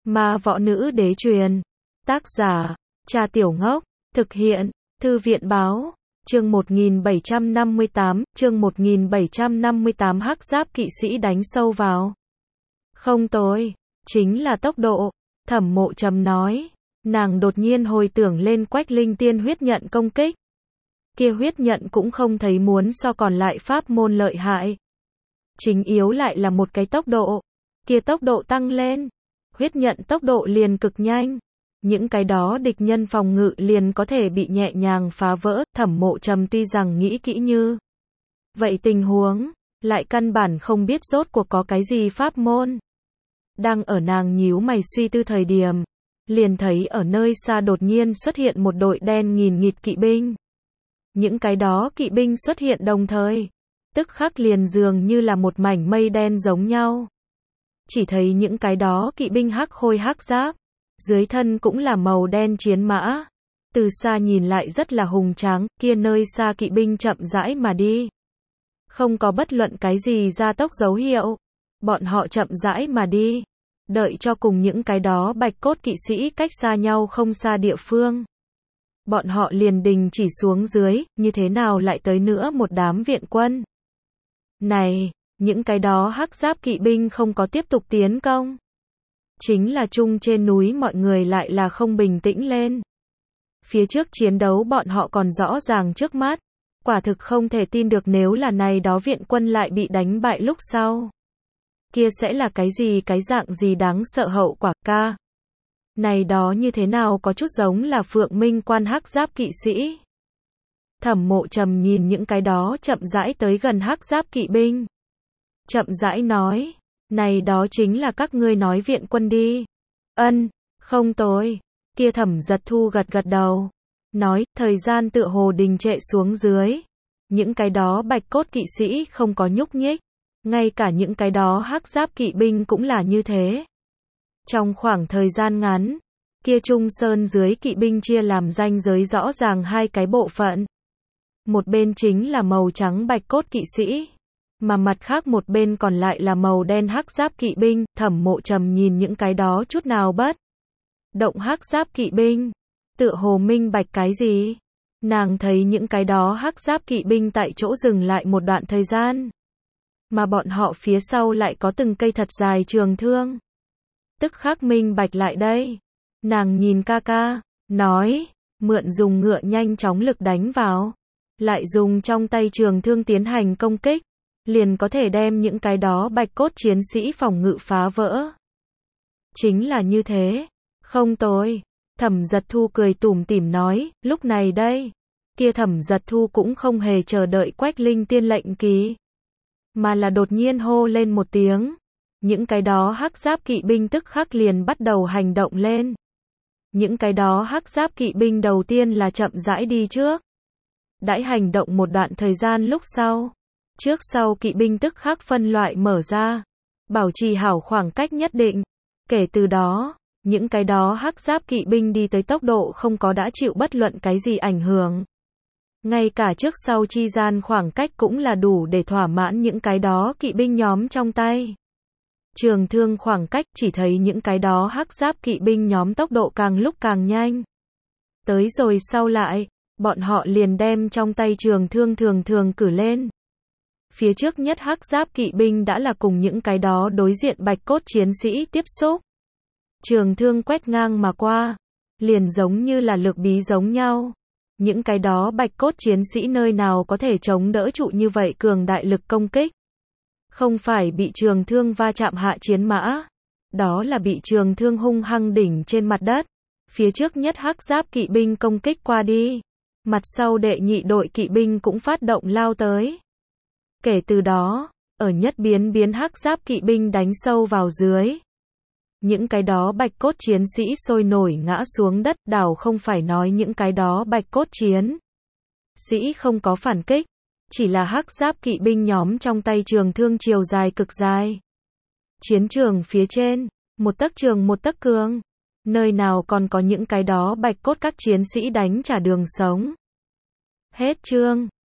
Ma võ nữ đế truyền. Tác giả, Cha Tiểu Ngốc. Thực hiện, Thư viện báo. Chương 1758, hắc giáp kỵ sĩ đánh sâu vào. Không tồi, chính là tốc độ, Thẩm Mộ Trầm nói. Nàng đột nhiên hồi tưởng lên Quách Linh Tiên huyết nhận công kích. Kia huyết nhận cũng không thấy muốn so còn lại pháp môn lợi hại. Chính yếu lại là một cái tốc độ. Kia tốc độ tăng lên, huyết nhận tốc độ liền cực nhanh. Những cái đó địch nhân phòng ngự liền có thể bị nhẹ nhàng phá vỡ. Thẩm Mộ Trầm tuy rằng nghĩ kỹ như vậy tình huống, lại căn bản không biết rốt cuộc có cái gì pháp môn. Đang ở nàng nhíu mày suy tư thời điểm, liền thấy ở nơi xa đột nhiên xuất hiện một đội đen nghìn nghịt kỵ binh. Những cái đó kỵ binh xuất hiện đồng thời, tức khắc liền dường như là một mảnh mây đen giống nhau. Chỉ thấy những cái đó kỵ binh hắc khôi hắc giáp, dưới thân cũng là màu đen chiến mã. Từ xa nhìn lại rất là hùng tráng, kia nơi xa kỵ binh chậm rãi mà đi. Không có bất luận cái gì gia tốc dấu hiệu. Bọn họ chậm rãi mà đi. Đợi cho cùng những cái đó bạch cốt kỵ sĩ cách xa nhau không xa địa phương. Bọn họ liền đình chỉ xuống dưới, như thế nào lại tới nữa một đám viện quân. Này, những cái đó hắc giáp kỵ binh không có tiếp tục tiến công. Chính là chung trên núi mọi người lại là không bình tĩnh lên. Phía trước chiến đấu bọn họ còn rõ ràng trước mắt. Quả thực không thể tin được nếu là này đó viện quân lại bị đánh bại lúc sau. Kia sẽ là cái dạng gì đáng sợ hậu quả ca. Này đó như thế nào có chút giống là Phượng Minh Quan hắc giáp kỵ sĩ. Thẩm Mộ Trầm nhìn những cái đó chậm rãi tới gần hắc giáp kỵ binh. Chậm rãi nói, này đó chính là các ngươi nói viện quân đi. Ân, không tồi. Kia Thẩm Giật Thu gật gật đầu. Nói, thời gian tựa hồ đình trệ xuống dưới. Những cái đó bạch cốt kỵ sĩ không có nhúc nhích. Ngay cả những cái đó hắc giáp kỵ binh cũng là như thế. Trong khoảng thời gian ngắn, kia Trung Sơn dưới kỵ binh chia làm ranh giới rõ ràng hai cái bộ phận. Một bên chính là màu trắng bạch cốt kỵ sĩ, mà mặt khác một bên còn lại là màu đen hắc giáp kỵ binh. Thẩm Mộ Trầm nhìn những cái đó chút nào bất động hắc giáp kỵ binh, tựa hồ minh bạch cái gì. Nàng thấy những cái đó hắc giáp kỵ binh tại chỗ dừng lại một đoạn thời gian, mà bọn họ phía sau lại có từng cây thật dài trường thương. Tức khắc minh bạch lại đây. Nàng nhìn ca ca, nói, mượn dùng ngựa nhanh chóng lực đánh vào, lại dùng trong tay trường thương tiến hành công kích, liền có thể đem những cái đó bạch cốt chiến sĩ phòng ngự phá vỡ. Chính là như thế. Không tồi. Thẩm Giật Thu cười tủm tỉm nói, lúc này đây. Kia Thẩm Giật Thu cũng không hề chờ đợi Quách Linh Tiên lệnh kỳ, mà là đột nhiên hô lên một tiếng. Những cái đó hắc giáp kỵ binh tức khắc liền bắt đầu hành động lên. Những cái đó hắc giáp kỵ binh đầu tiên là chậm rãi đi trước. Đãi hành động một đoạn thời gian lúc sau, trước sau kỵ binh tức khắc phân loại mở ra, bảo trì hảo khoảng cách nhất định. Kể từ đó, những cái đó hắc giáp kỵ binh đi tới tốc độ không có đã chịu bất luận cái gì ảnh hưởng. Ngay cả trước sau chi gian khoảng cách cũng là đủ để thỏa mãn những cái đó kỵ binh nhóm trong tay. Trường thương khoảng cách, chỉ thấy những cái đó hắc giáp kỵ binh nhóm tốc độ càng lúc càng nhanh. Tới rồi sau lại, bọn họ liền đem trong tay trường thương thường thường cử lên. Phía trước nhất hắc giáp kỵ binh đã là cùng những cái đó đối diện bạch cốt chiến sĩ tiếp xúc. Trường thương quét ngang mà qua, liền giống như là lược bí giống nhau. Những cái đó bạch cốt chiến sĩ nơi nào có thể chống đỡ trụ như vậy cường đại lực công kích. Không phải bị trường thương va chạm hạ chiến mã, đó là bị trường thương hung hăng đỉnh trên mặt đất. Phía trước nhất hắc giáp kỵ binh công kích qua đi, mặt sau đệ nhị đội kỵ binh cũng phát động lao tới. Kể từ đó, ở nhất biến hắc giáp kỵ binh đánh sâu vào dưới. Những cái đó bạch cốt chiến sĩ sôi nổi ngã xuống đất, đảo không phải nói những cái đó bạch cốt chiến sĩ không có phản kích, chỉ là hắc giáp kỵ binh nhóm trong tay trường thương chiều dài cực dài. Chiến trường phía trên, một tấc trường một tấc cường, nơi nào còn có những cái đó bạch cốt các chiến sĩ đánh trả đường sống. Hết chương.